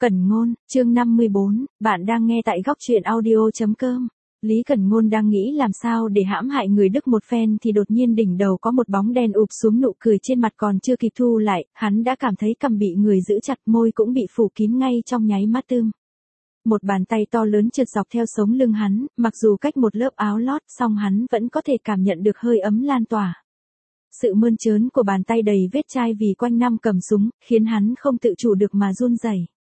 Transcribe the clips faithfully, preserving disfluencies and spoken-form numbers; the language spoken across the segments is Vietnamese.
Cẩn Ngôn, chương năm mươi bốn, bạn đang nghe tại góc truyện audio chấm com. Lý Cẩn Ngôn đang nghĩ làm sao để hãm hại người Đức một phen thì đột nhiên đỉnh đầu có một bóng đen ụp xuống, nụ cười trên mặt còn chưa kịp thu lại, hắn đã cảm thấy cằm bị người giữ chặt, môi cũng bị phủ kín ngay trong nháy mắt tươm. Một bàn tay to lớn trượt dọc theo sống lưng hắn, mặc dù cách một lớp áo lót, song hắn vẫn có thể cảm nhận được hơi ấm lan tỏa. Sự mơn trớn của bàn tay đầy vết chai vì quanh năm cầm súng, khiến hắn không tự chủ được mà run rẩy.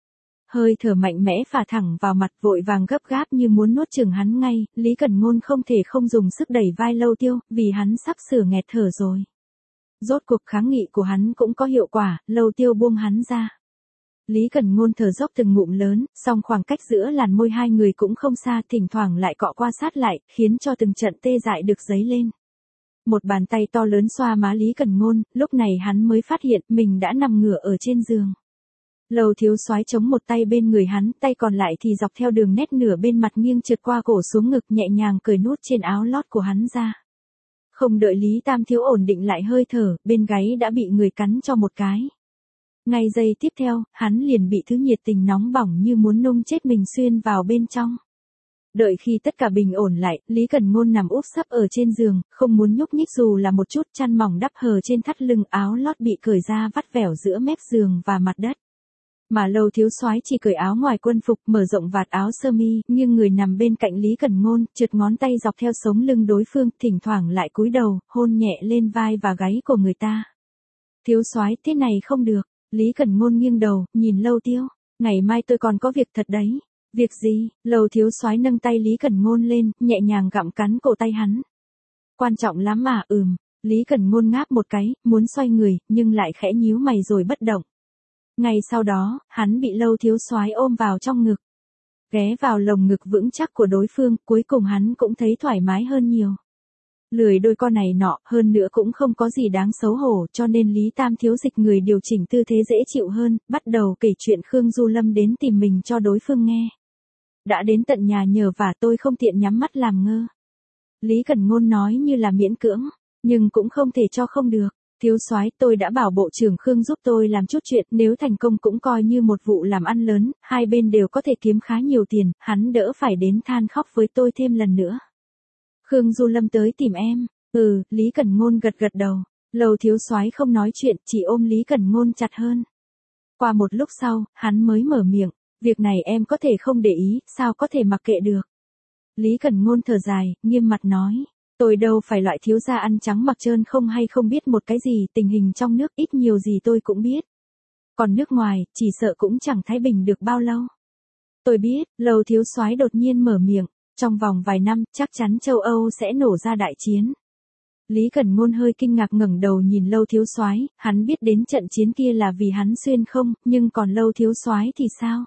Hơi thở mạnh mẽ phả thẳng vào mặt, vội vàng gấp gáp như muốn nuốt chửng hắn ngay, Lý Cẩn Ngôn không thể không dùng sức đẩy vai Lâu Tiêu, vì hắn sắp sửa nghẹt thở rồi. Rốt cuộc kháng nghị của hắn cũng có hiệu quả, Lâu Tiêu buông hắn ra. Lý Cẩn Ngôn thở dốc từng ngụm lớn, song khoảng cách giữa làn môi hai người cũng không xa, thỉnh thoảng lại cọ qua sát lại, khiến cho từng trận tê dại được dấy lên. Một bàn tay to lớn xoa má Lý Cẩn Ngôn, lúc này hắn mới phát hiện mình đã nằm ngửa ở trên giường. Lầu Thiếu Soái chống một tay bên người hắn, tay còn lại thì dọc theo đường nét nửa bên mặt nghiêng trượt qua cổ xuống ngực, nhẹ nhàng cởi nút trên áo lót của hắn ra. Không đợi Lý Tam Thiếu ổn định lại hơi thở, bên gáy đã bị người cắn cho một cái. Ngay giây tiếp theo, hắn liền bị thứ nhiệt tình nóng bỏng như muốn nung chết mình xuyên vào bên trong. Đợi khi tất cả bình ổn lại, Lý Cẩn Ngôn nằm úp sấp ở trên giường, không muốn nhúc nhích dù là một chút, chăn mỏng đắp hờ trên thắt lưng, áo lót bị cởi ra vắt vẻo giữa mép giường và mặt đất. Mà Lầu Thiếu Soái chỉ cởi áo ngoài quân phục, mở rộng vạt áo sơ mi, nhưng người nằm bên cạnh Lý Cẩn Ngôn, trượt ngón tay dọc theo sống lưng đối phương, thỉnh thoảng lại cúi đầu, hôn nhẹ lên vai và gáy của người ta. Thiếu Soái, thế này không được. Lý Cẩn Ngôn nghiêng đầu, nhìn Lâu Tiêu. Ngày mai tôi còn có việc thật đấy. Việc gì? Lầu Thiếu Soái nâng tay Lý Cẩn Ngôn lên, nhẹ nhàng gặm cắn cổ tay hắn. Quan trọng lắm mà, ừm. Lý Cẩn Ngôn ngáp một cái, muốn xoay người, nhưng lại khẽ nhíu mày rồi bất động. Ngay sau đó, hắn bị Lâu Thiếu Soái ôm vào trong ngực. Ghé vào lồng ngực vững chắc của đối phương, cuối cùng hắn cũng thấy thoải mái hơn nhiều. Lười đôi con này nọ, hơn nữa cũng không có gì đáng xấu hổ, cho nên Lý Tam Thiếu dịch người điều chỉnh tư thế dễ chịu hơn, bắt đầu kể chuyện Khương Du Lâm đến tìm mình cho đối phương nghe. Đã đến tận nhà nhờ vả, tôi không tiện nhắm mắt làm ngơ. Lý Cẩn Ngôn nói như là miễn cưỡng, nhưng cũng không thể cho không được. Thiếu Soái, tôi đã bảo bộ trưởng Khương giúp tôi làm chút chuyện, nếu thành công cũng coi như một vụ làm ăn lớn, hai bên đều có thể kiếm khá nhiều tiền, hắn đỡ phải đến than khóc với tôi thêm lần nữa. Khương Du Lâm tới tìm em. Ừ, Lý Cẩn Ngôn gật gật đầu. Lầu Thiếu Soái không nói chuyện, chỉ ôm Lý Cẩn Ngôn chặt hơn. Qua một lúc sau, hắn mới mở miệng, việc này em có thể không để ý, sao có thể mặc kệ được. Lý Cẩn Ngôn thở dài, nghiêm mặt nói, tôi đâu phải loại thiếu gia ăn trắng mặc trơn không hay không biết một cái gì, tình hình trong nước ít nhiều gì tôi cũng biết. Còn nước ngoài, chỉ sợ cũng chẳng thái bình được bao lâu. Tôi biết, Lầu Thiếu Soái đột nhiên mở miệng. Trong vòng vài năm, chắc chắn châu Âu sẽ nổ ra đại chiến. Lý Cẩn Ngôn hơi kinh ngạc ngẩng đầu nhìn Lâu Thiếu Soái, hắn biết đến trận chiến kia là vì hắn xuyên không, nhưng còn Lâu Thiếu Soái thì sao?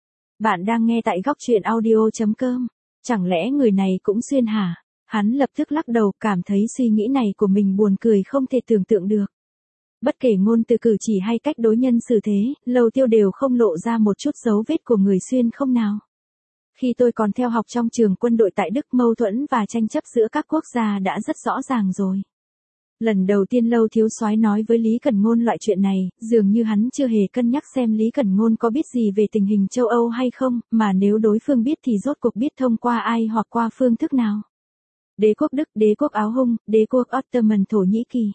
Bạn đang nghe tại góc truyện audio chấm com. Chẳng lẽ người này cũng xuyên hả? Hắn lập tức lắc đầu, cảm thấy suy nghĩ này của mình buồn cười không thể tưởng tượng được. Bất kể ngôn từ cử chỉ hay cách đối nhân xử thế, Lâu Tiêu đều không lộ ra một chút dấu vết của người xuyên không nào. Khi tôi còn theo học trong trường quân đội tại Đức, mâu thuẫn và tranh chấp giữa các quốc gia đã rất rõ ràng rồi. Lần đầu tiên Lâu Thiếu Soái nói với Lý Cẩn Ngôn loại chuyện này, dường như hắn chưa hề cân nhắc xem Lý Cẩn Ngôn có biết gì về tình hình châu Âu hay không, mà nếu đối phương biết thì rốt cuộc biết thông qua ai hoặc qua phương thức nào. Đế quốc Đức, đế quốc Áo Hung, đế quốc Ottoman Thổ Nhĩ Kỳ.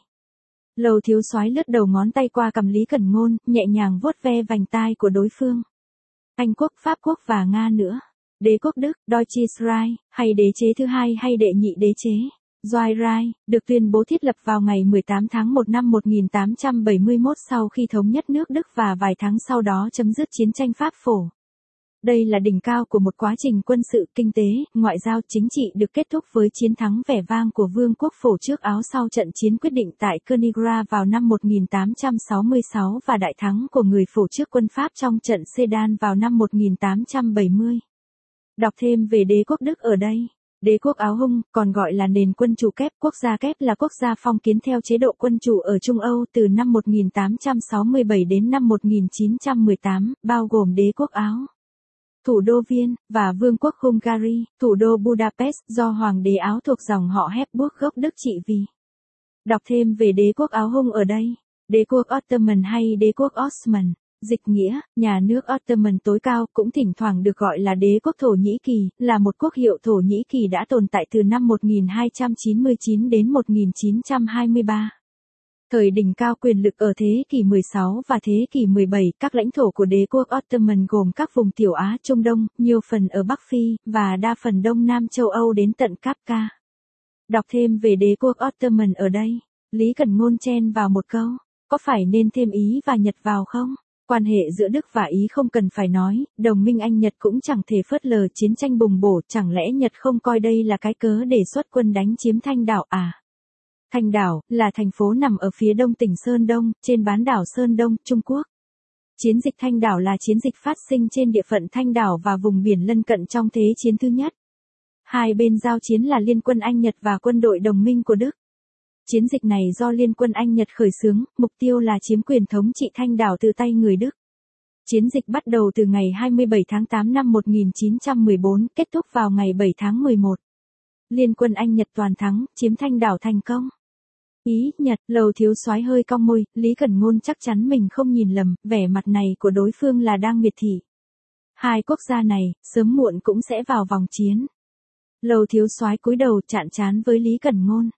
Lâu Thiếu Soái lướt đầu ngón tay qua cằm Lý Cẩn Ngôn, nhẹ nhàng vuốt ve vành tai của đối phương. Anh quốc, Pháp quốc và Nga nữa. Đế quốc Đức, Deutsches Reich, hay đế chế thứ hai hay đệ nhị đế chế, Zweite Reich, được tuyên bố thiết lập vào ngày mười tám tháng một năm một nghìn tám trăm bảy mươi mốt sau khi thống nhất nước Đức và vài tháng sau đó chấm dứt chiến tranh Pháp phổ. Đây là đỉnh cao của một quá trình quân sự, kinh tế, ngoại giao, chính trị được kết thúc với chiến thắng vẻ vang của Vương quốc phổ trước Áo sau trận chiến quyết định tại Königsgrav vào năm một nghìn tám trăm sáu mươi sáu và đại thắng của người phổ trước quân Pháp trong trận Sedan vào năm một nghìn tám trăm bảy mươi. Đọc thêm về đế quốc Đức ở đây. Đế quốc Áo Hung, còn gọi là nền quân chủ kép, quốc gia kép là quốc gia phong kiến theo chế độ quân chủ ở Trung Âu từ năm một nghìn tám trăm sáu mươi bảy đến năm một nghìn chín trăm mười tám, bao gồm đế quốc Áo, thủ đô Viên, và Vương quốc Hungary, thủ đô Budapest, do Hoàng đế Áo thuộc dòng họ Habsburg gốc Đức trị vì. Đọc thêm về đế quốc Áo Hung ở đây. Đế quốc Ottoman hay đế quốc Osman. Dịch nghĩa, nhà nước Ottoman tối cao cũng thỉnh thoảng được gọi là đế quốc Thổ Nhĩ Kỳ, là một quốc hiệu Thổ Nhĩ Kỳ đã tồn tại từ năm một nghìn hai trăm chín mươi chín đến một nghìn chín trăm hai mươi ba. Thời đỉnh cao quyền lực ở thế kỷ mười sáu và thế kỷ mười bảy, các lãnh thổ của đế quốc Ottoman gồm các vùng Tiểu Á, Trung Đông, nhiều phần ở Bắc Phi, và đa phần Đông Nam châu Âu đến tận Kafka. Đọc thêm về đế quốc Ottoman ở đây. Lý Cẩn Ngôn chen vào một câu, có phải nên thêm Ý và Nhật vào không? Quan hệ giữa Đức và Ý không cần phải nói, đồng minh Anh-Nhật cũng chẳng thể phớt lờ chiến tranh bùng bổ, chẳng lẽ Nhật không coi đây là cái cớ để xuất quân đánh chiếm Thanh đảo à? Thanh đảo, là thành phố nằm ở phía đông tỉnh Sơn Đông, trên bán đảo Sơn Đông, Trung Quốc. Chiến dịch Thanh đảo là chiến dịch phát sinh trên địa phận Thanh đảo và vùng biển lân cận trong Thế chiến thứ nhất. Hai bên giao chiến là Liên quân Anh-Nhật và quân đội đồng minh của Đức. Chiến dịch này do Liên quân Anh-Nhật khởi xướng, mục tiêu là chiếm quyền thống trị Thanh đảo từ tay người Đức. Chiến dịch bắt đầu từ ngày hai mươi bảy tháng tám năm một nghìn chín trăm mười bốn, kết thúc vào ngày bảy tháng mười một. Liên quân Anh-Nhật toàn thắng, chiếm Thanh đảo thành công. Ý, Nhật, Lầu thiếu soái hơi cong môi, Lý Cẩn Ngôn chắc chắn mình không nhìn lầm, vẻ mặt này của đối phương là đang miệt thị. Hai quốc gia này, sớm muộn cũng sẽ vào vòng chiến. Lầu thiếu soái cúi đầu chạm trán với Lý Cẩn Ngôn.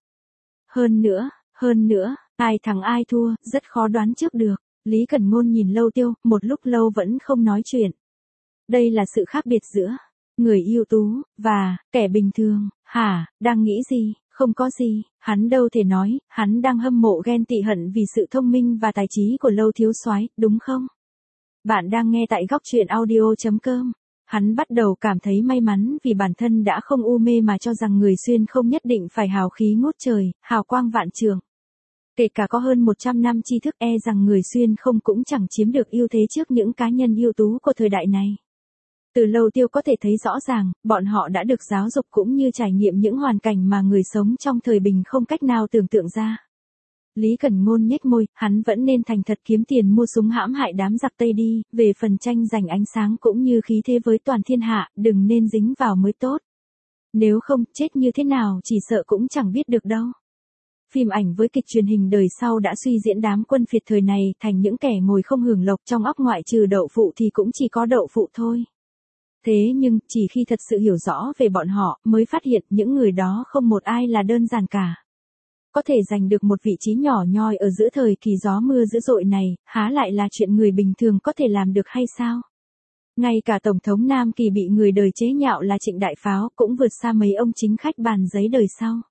Hơn nữa, hơn nữa, ai thắng ai thua, rất khó đoán trước được. Lý Cẩn Ngôn nhìn Lâu Tiêu, một lúc lâu vẫn không nói chuyện. Đây là sự khác biệt giữa người ưu tú và kẻ bình thường. Hả, đang nghĩ gì? Không có gì, hắn đâu thể nói, hắn đang hâm mộ ghen tị hận vì sự thông minh và tài trí của Lâu thiếu soái, đúng không? Bạn đang nghe tại góc truyện audio chấm com. Hắn bắt đầu cảm thấy may mắn vì bản thân đã không u mê mà cho rằng người xuyên không nhất định phải hào khí ngút trời, hào quang vạn trường. Kể cả có hơn một trăm năm tri thức, e rằng người xuyên không cũng chẳng chiếm được ưu thế trước những cá nhân ưu tú của thời đại này. Từ Lâu Tiêu có thể thấy rõ ràng, bọn họ đã được giáo dục cũng như trải nghiệm những hoàn cảnh mà người sống trong thời bình không cách nào tưởng tượng ra. Lý Cẩn Ngôn nhếch môi, hắn vẫn nên thành thật kiếm tiền mua súng hãm hại đám giặc Tây đi, về phần tranh giành ánh sáng cũng như khí thế với toàn thiên hạ, đừng nên dính vào mới tốt. Nếu không, chết như thế nào chỉ sợ cũng chẳng biết được đâu. Phim ảnh với kịch truyền hình đời sau đã suy diễn đám quân phiệt thời này thành những kẻ ngồi không hưởng lộc, trong óc ngoại trừ đậu phụ thì cũng chỉ có đậu phụ thôi. Thế nhưng, chỉ khi thật sự hiểu rõ về bọn họ, mới phát hiện những người đó không một ai là đơn giản cả. Có thể giành được một vị trí nhỏ nhoi ở giữa thời kỳ gió mưa dữ dội này, há lại là chuyện người bình thường có thể làm được hay sao? Ngay cả Tổng thống Nam Kỳ bị người đời chế nhạo là Trịnh Đại Pháo cũng vượt xa mấy ông chính khách bàn giấy đời sau.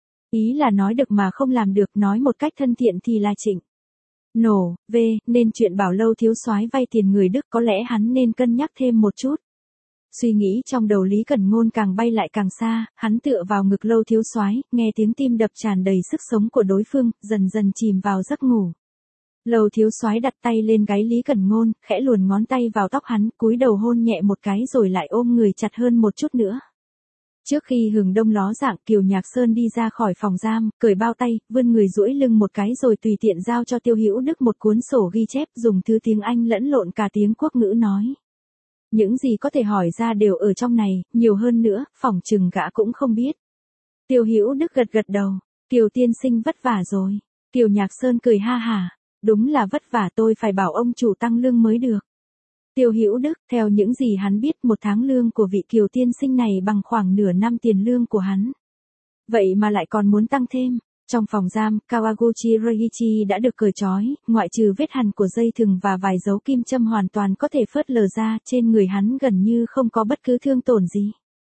Ý là nói được mà không làm được, nói một cách thân thiện thì là Trịnh. Nổ, v, nên chuyện bảo Lâu thiếu soái vay tiền người Đức có lẽ hắn nên cân nhắc thêm một chút. Suy nghĩ trong đầu Lý Cẩn Ngôn càng bay lại càng xa, hắn tựa vào ngực Lâu thiếu soái, nghe tiếng tim đập tràn đầy sức sống của đối phương, dần dần chìm vào giấc ngủ. Lâu thiếu soái đặt tay lên gáy Lý Cẩn Ngôn, khẽ luồn ngón tay vào tóc hắn, cúi đầu hôn nhẹ một cái rồi lại ôm người chặt hơn một chút nữa. Trước khi hừng đông ló dạng, Kiều Nhạc Sơn đi ra khỏi phòng giam, cởi bao tay, vươn người duỗi lưng một cái rồi tùy tiện giao cho Tiêu Hữu Đức một cuốn sổ ghi chép, dùng thứ tiếng Anh lẫn lộn cả tiếng quốc ngữ nói. Những gì có thể hỏi ra đều ở trong này, nhiều hơn nữa, phỏng chừng gã cũng không biết. Tiêu Hữu Đức gật gật đầu, Kiều tiên sinh vất vả rồi. Kiều Nhạc Sơn cười ha hả, đúng là vất vả, tôi phải bảo ông chủ tăng lương mới được. Tiêu Hữu Đức, theo những gì hắn biết, một tháng lương của vị Kiều tiên sinh này bằng khoảng nửa năm tiền lương của hắn. Vậy mà lại còn muốn tăng thêm. Trong phòng giam, Kawaguchi Reiichi đã được cởi trói, ngoại trừ vết hằn của dây thừng và vài dấu kim châm hoàn toàn có thể phớt lờ ra, trên người hắn gần như không có bất cứ thương tổn gì.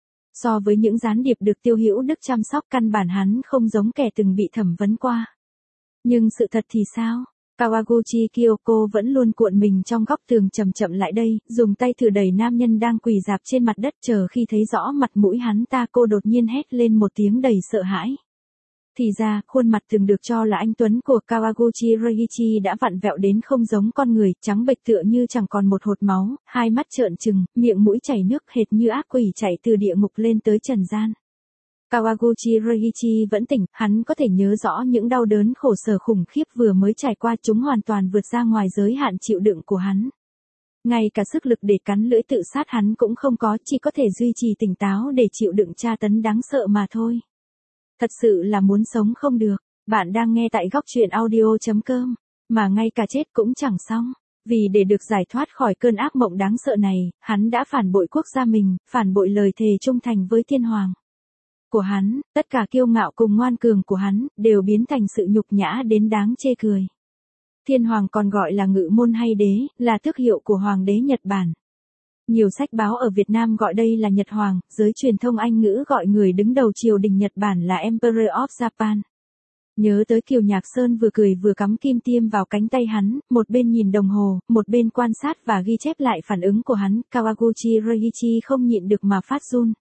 So với những gián điệp được Tiêu Hữu Đức chăm sóc, căn bản hắn không giống kẻ từng bị thẩm vấn qua. Nhưng sự thật thì sao? Kawaguchi Kyoko vẫn luôn cuộn mình trong góc tường, chậm chậm lại đây, dùng tay thử đẩy nam nhân đang quỳ rạp trên mặt đất, chờ khi thấy rõ mặt mũi hắn ta, cô đột nhiên hét lên một tiếng đầy sợ hãi. Thì ra, khuôn mặt từng được cho là anh tuấn của Kawaguchi Reiichi đã vặn vẹo đến không giống con người, trắng bệch tựa như chẳng còn một hột máu, hai mắt trợn trừng, miệng mũi chảy nước, hệt như ác quỷ chạy từ địa ngục lên tới trần gian. Kawaguchi Reiichi vẫn tỉnh, hắn có thể nhớ rõ những đau đớn khổ sở khủng khiếp vừa mới trải qua, chúng hoàn toàn vượt ra ngoài giới hạn chịu đựng của hắn. Ngay cả sức lực để cắn lưỡi tự sát hắn cũng không có, chỉ có thể duy trì tỉnh táo để chịu đựng tra tấn đáng sợ mà thôi. Thật sự là muốn sống không được. Bạn đang nghe tại góc truyện audio chấm com, mà ngay cả chết cũng chẳng xong. Vì để được giải thoát khỏi cơn ác mộng đáng sợ này, hắn đã phản bội quốc gia mình, phản bội lời thề trung thành với thiên hoàng của hắn, tất cả kiêu ngạo cùng ngoan cường của hắn, đều biến thành sự nhục nhã đến đáng chê cười. Thiên hoàng còn gọi là ngự môn hay đế, là tước hiệu của hoàng đế Nhật Bản. Nhiều sách báo ở Việt Nam gọi đây là Nhật Hoàng, giới truyền thông Anh ngữ gọi người đứng đầu triều đình Nhật Bản là Emperor of Japan. Nhớ tới Kiều Nhạc Sơn vừa cười vừa cắm kim tiêm vào cánh tay hắn, một bên nhìn đồng hồ, một bên quan sát và ghi chép lại phản ứng của hắn, Kawaguchi Reiichi không nhịn được mà phát run.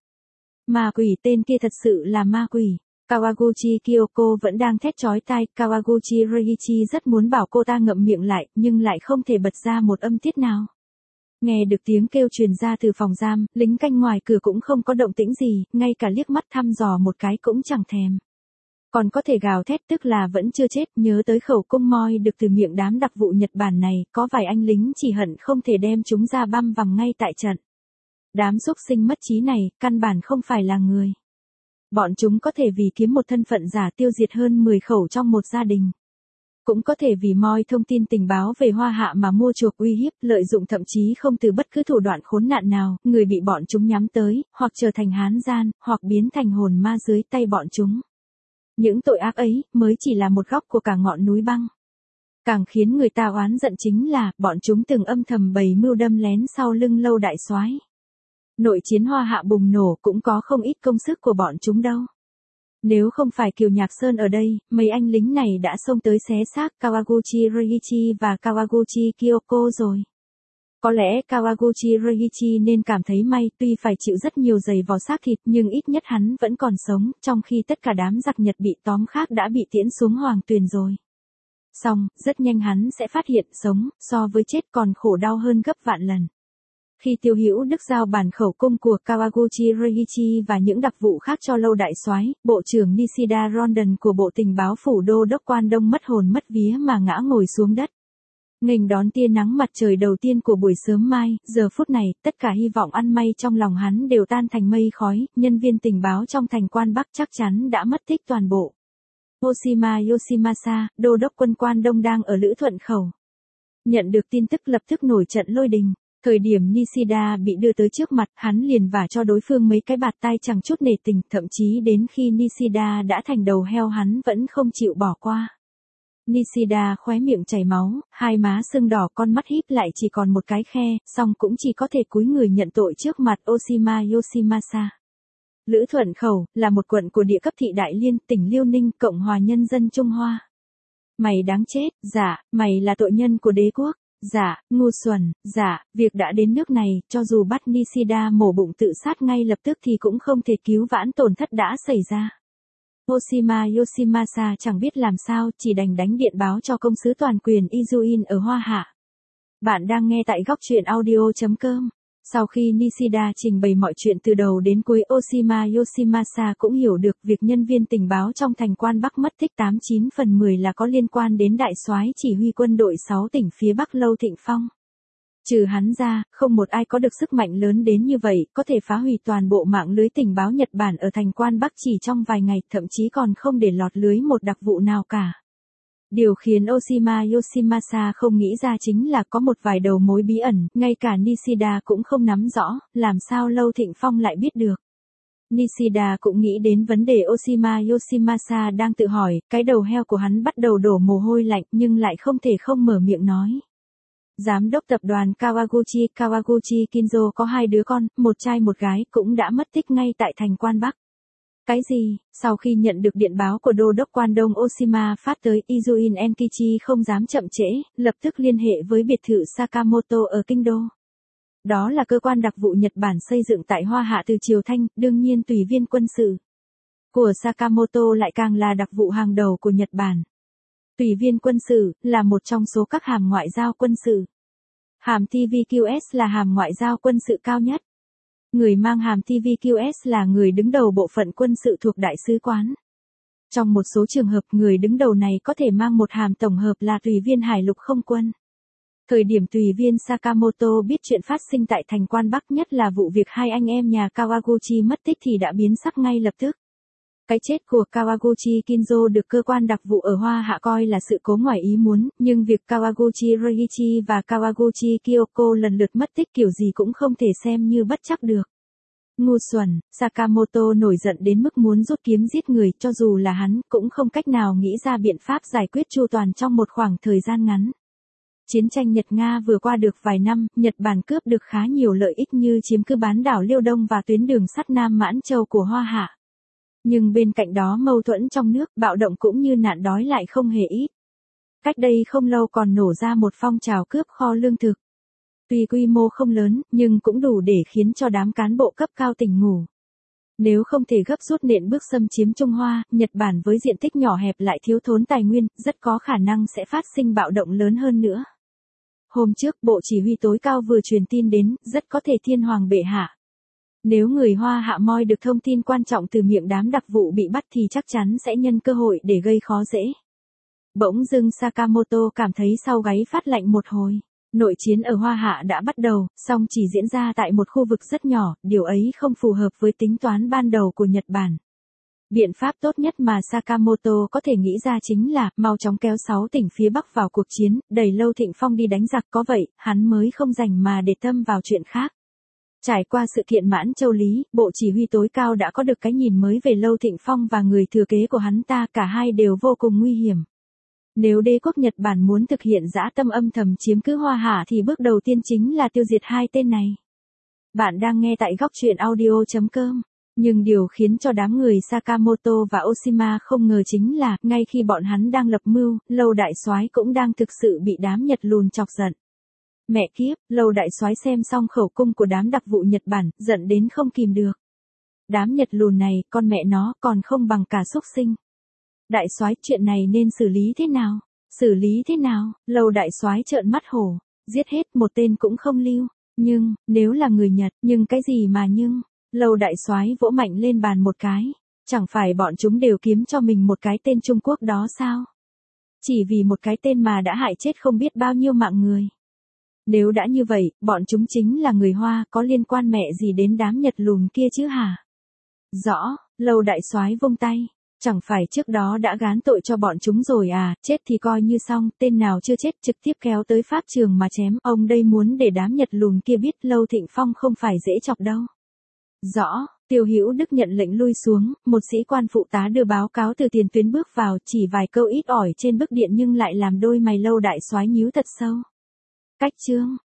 Ma quỷ tên kia thật sự là ma quỷ. Kawaguchi Kyoko vẫn đang thét chói tai, Kawaguchi Reiichi rất muốn bảo cô ta ngậm miệng lại, nhưng lại không thể bật ra một âm tiết nào. Nghe được tiếng kêu truyền ra từ phòng giam, lính canh ngoài cửa cũng không có động tĩnh gì, ngay cả liếc mắt thăm dò một cái cũng chẳng thèm. Còn có thể gào thét tức là vẫn chưa chết, nhớ tới khẩu cung moi được từ miệng đám đặc vụ Nhật Bản này, có vài anh lính chỉ hận không thể đem chúng ra băm vằm ngay tại trận. Đám xúc sinh mất trí này, căn bản không phải là người. Bọn chúng có thể vì kiếm một thân phận giả tiêu diệt hơn mười khẩu trong một gia đình. Cũng có thể vì moi thông tin tình báo về Hoa Hạ mà mua chuộc uy hiếp, lợi dụng thậm chí không từ bất cứ thủ đoạn khốn nạn nào, người bị bọn chúng nhắm tới, hoặc trở thành hán gian, hoặc biến thành hồn ma dưới tay bọn chúng. Những tội ác ấy, mới chỉ là một góc của cả ngọn núi băng. Càng khiến người ta oán giận chính là, bọn chúng từng âm thầm bày mưu đâm lén sau lưng Lâu đại soái. Nội chiến Hoa Hạ bùng nổ cũng có không ít công sức của bọn chúng đâu. Nếu không phải Kiều Nhạc Sơn ở đây, mấy anh lính này đã xông tới xé xác Kawaguchi Reiichi và Kawaguchi Kyoko rồi. Có lẽ Kawaguchi Reiichi nên cảm thấy may, tuy phải chịu rất nhiều giày vò xác thịt nhưng ít nhất hắn vẫn còn sống, trong khi tất cả đám giặc Nhật bị tóm khác đã bị tiễn xuống hoàng tuyền rồi. Xong, rất nhanh hắn sẽ phát hiện sống, so với chết còn khổ đau hơn gấp vạn lần. Khi Tiêu Hữu Đức giao bản khẩu cung của Kawaguchi Reiichi và những đặc vụ khác cho Lâu đại soái, Bộ trưởng Nishida Rondon của Bộ Tình báo phủ đô đốc Quan Đông mất hồn mất vía mà ngã ngồi xuống đất. Nghênh đón tia nắng mặt trời đầu tiên của buổi sớm mai, giờ phút này, tất cả hy vọng ăn may trong lòng hắn đều tan thành mây khói, nhân viên tình báo trong thành Quan Bắc chắc chắn đã mất tích toàn bộ. Oshima Yoshimasa, đô đốc quân Quan Đông đang ở Lữ Thuận Khẩu. Nhận được tin tức lập tức nổi trận lôi đình. Thời điểm Nishida bị đưa tới trước mặt, hắn liền vả cho đối phương mấy cái bạt tai chẳng chút nể tình, thậm chí đến khi Nishida đã thành đầu heo hắn vẫn không chịu bỏ qua. Nishida khóe miệng chảy máu, hai má sưng đỏ, con mắt híp lại chỉ còn một cái khe, song cũng chỉ có thể cúi người nhận tội trước mặt Oshima Yoshimasa. Lữ Thuận Khẩu, là một quận của địa cấp thị Đại Liên, tỉnh Liêu Ninh, Cộng hòa Nhân dân Trung Hoa. Mày đáng chết, dạ, mày là tội nhân của đế quốc. Dạ, ngu xuẩn, dạ, việc đã đến nước này, cho dù bắt Nishida mổ bụng tự sát ngay lập tức thì cũng không thể cứu vãn tổn thất đã xảy ra. Oshima Yoshimasa chẳng biết làm sao, chỉ đành đánh điện báo cho công sứ toàn quyền Izuin ở Hoa Hạ. Bạn đang nghe tại góc truyện audio chấm com. Sau khi Nishida trình bày mọi chuyện từ đầu đến cuối, Oshima Yoshimasa cũng hiểu được việc nhân viên tình báo trong thành Quan Bắc mất tích tám chín phần mười là có liên quan đến đại soái chỉ huy quân đội sáu tỉnh phía Bắc Lâu Thịnh Phong. Trừ hắn ra, không một ai có được sức mạnh lớn đến như vậy, có thể phá hủy toàn bộ mạng lưới tình báo Nhật Bản ở thành Quan Bắc chỉ trong vài ngày, thậm chí còn không để lọt lưới một đặc vụ nào cả. Điều khiến Oshima Yoshimasa không nghĩ ra chính là có một vài đầu mối bí ẩn, ngay cả Nishida cũng không nắm rõ, làm sao Lâu Thịnh Phong lại biết được. Nishida cũng nghĩ đến vấn đề Oshima Yoshimasa đang tự hỏi, cái đầu heo của hắn bắt đầu đổ mồ hôi lạnh nhưng lại không thể không mở miệng nói. Giám đốc tập đoàn Kawaguchi Kawaguchi Kinzo có hai đứa con, một trai một gái, cũng đã mất tích ngay tại thành Quan Bắc. Cái gì? Sau khi nhận được điện báo của đô đốc Quan Đông Oshima phát tới, Izuin Enkichi không dám chậm trễ, lập tức liên hệ với biệt thự Sakamoto ở Kinh Đô. Đó là cơ quan đặc vụ Nhật Bản xây dựng tại Hoa Hạ từ triều Thanh, đương nhiên tùy viên quân sự của Sakamoto lại càng là đặc vụ hàng đầu của Nhật Bản. Tùy viên quân sự là một trong số các hàm ngoại giao quân sự. Hàm T V Q S là hàm ngoại giao quân sự cao nhất. Người mang hàm T V Q S là người đứng đầu bộ phận quân sự thuộc đại sứ quán. Trong một số trường hợp, người đứng đầu này có thể mang một hàm tổng hợp là tùy viên hải lục không quân. Thời điểm tùy viên Sakamoto biết chuyện phát sinh tại thành Quan Bắc, nhất là vụ việc hai anh em nhà Kawaguchi mất tích, thì đã biến sắc ngay lập tức. Cái chết của Kawaguchi Kinzo được cơ quan đặc vụ ở Hoa Hạ coi là sự cố ngoài ý muốn, nhưng việc Kawaguchi Reiichi và Kawaguchi Kyoko lần lượt mất tích kiểu gì cũng không thể xem như bất trắc được. Ngu xuẩn, Sakamoto nổi giận đến mức muốn rút kiếm giết người, cho dù là hắn cũng không cách nào nghĩ ra biện pháp giải quyết chu toàn trong một khoảng thời gian ngắn. Chiến tranh Nhật-Nga vừa qua được vài năm, Nhật Bản cướp được khá nhiều lợi ích như chiếm cứ bán đảo Liêu Đông và tuyến đường sắt Nam Mãn Châu của Hoa Hạ. Nhưng bên cạnh đó mâu thuẫn trong nước, bạo động cũng như nạn đói lại không hề ít. Cách đây không lâu còn nổ ra một phong trào cướp kho lương thực. Tuy quy mô không lớn, nhưng cũng đủ để khiến cho đám cán bộ cấp cao tỉnh ngủ. Nếu không thể gấp rút nện bước xâm chiếm Trung Hoa, Nhật Bản với diện tích nhỏ hẹp lại thiếu thốn tài nguyên, rất có khả năng sẽ phát sinh bạo động lớn hơn nữa. Hôm trước, Bộ Chỉ huy tối cao vừa truyền tin đến, rất có thể Thiên Hoàng bệ hạ. Nếu người Hoa Hạ moi được thông tin quan trọng từ miệng đám đặc vụ bị bắt thì chắc chắn sẽ nhân cơ hội để gây khó dễ. Bỗng dưng Sakamoto cảm thấy sau gáy phát lạnh một hồi. Nội chiến ở Hoa Hạ đã bắt đầu, song chỉ diễn ra tại một khu vực rất nhỏ, điều ấy không phù hợp với tính toán ban đầu của Nhật Bản. Biện pháp tốt nhất mà Sakamoto có thể nghĩ ra chính là mau chóng kéo sáu tỉnh phía Bắc vào cuộc chiến, đẩy Lâu Thịnh Phong đi đánh giặc, có vậy, hắn mới không rảnh mà để tâm vào chuyện khác. Trải qua sự kiện Mãn Châu Lý, Bộ Chỉ huy tối cao đã có được cái nhìn mới về Lâu Thịnh Phong và người thừa kế của hắn ta, cả hai đều vô cùng nguy hiểm. Nếu đế quốc Nhật Bản muốn thực hiện dã tâm âm thầm chiếm cứ Hoa Hạ thì bước đầu tiên chính là tiêu diệt hai tên này. Bạn đang nghe tại góc truyện audio chấm com. Nhưng điều khiến cho đám người Sakamoto và Oshima không ngờ chính là, ngay khi bọn hắn đang lập mưu, Lâu Đại Soái cũng đang thực sự bị đám Nhật lùn chọc giận. Mẹ kiếp, Lâu Đại Soái xem xong khẩu cung của đám đặc vụ Nhật Bản, giận đến không kìm được. Đám Nhật lùn này, con mẹ nó, còn không bằng cả súc sinh. Đại soái, chuyện này nên xử lý thế nào? Xử lý thế nào? Lâu Đại Soái trợn mắt hổ, giết hết một tên cũng không lưu. Nhưng, nếu là người Nhật, nhưng cái gì mà nhưng? Lâu Đại Soái vỗ mạnh lên bàn một cái. Chẳng phải bọn chúng đều kiếm cho mình một cái tên Trung Quốc đó sao? Chỉ vì một cái tên mà đã hại chết không biết bao nhiêu mạng người. Nếu đã như vậy, bọn chúng chính là người Hoa, có liên quan mẹ gì đến đám Nhật lùn kia chứ hả? Rõ, Lâu Đại Soái vung tay. Chẳng phải trước đó đã gán tội cho bọn chúng rồi à, chết thì coi như xong, tên nào chưa chết trực tiếp kéo tới pháp trường mà chém. Ông đây muốn để đám Nhật lùn kia biết Lâu Thịnh Phong không phải dễ chọc đâu. Rõ, Tiêu Hữu Đức nhận lệnh lui xuống, một sĩ quan phụ tá đưa báo cáo từ tiền tuyến bước vào, chỉ vài câu ít ỏi trên bức điện nhưng lại làm đôi mày Lâu Đại Soái nhíu thật sâu. Cách chương,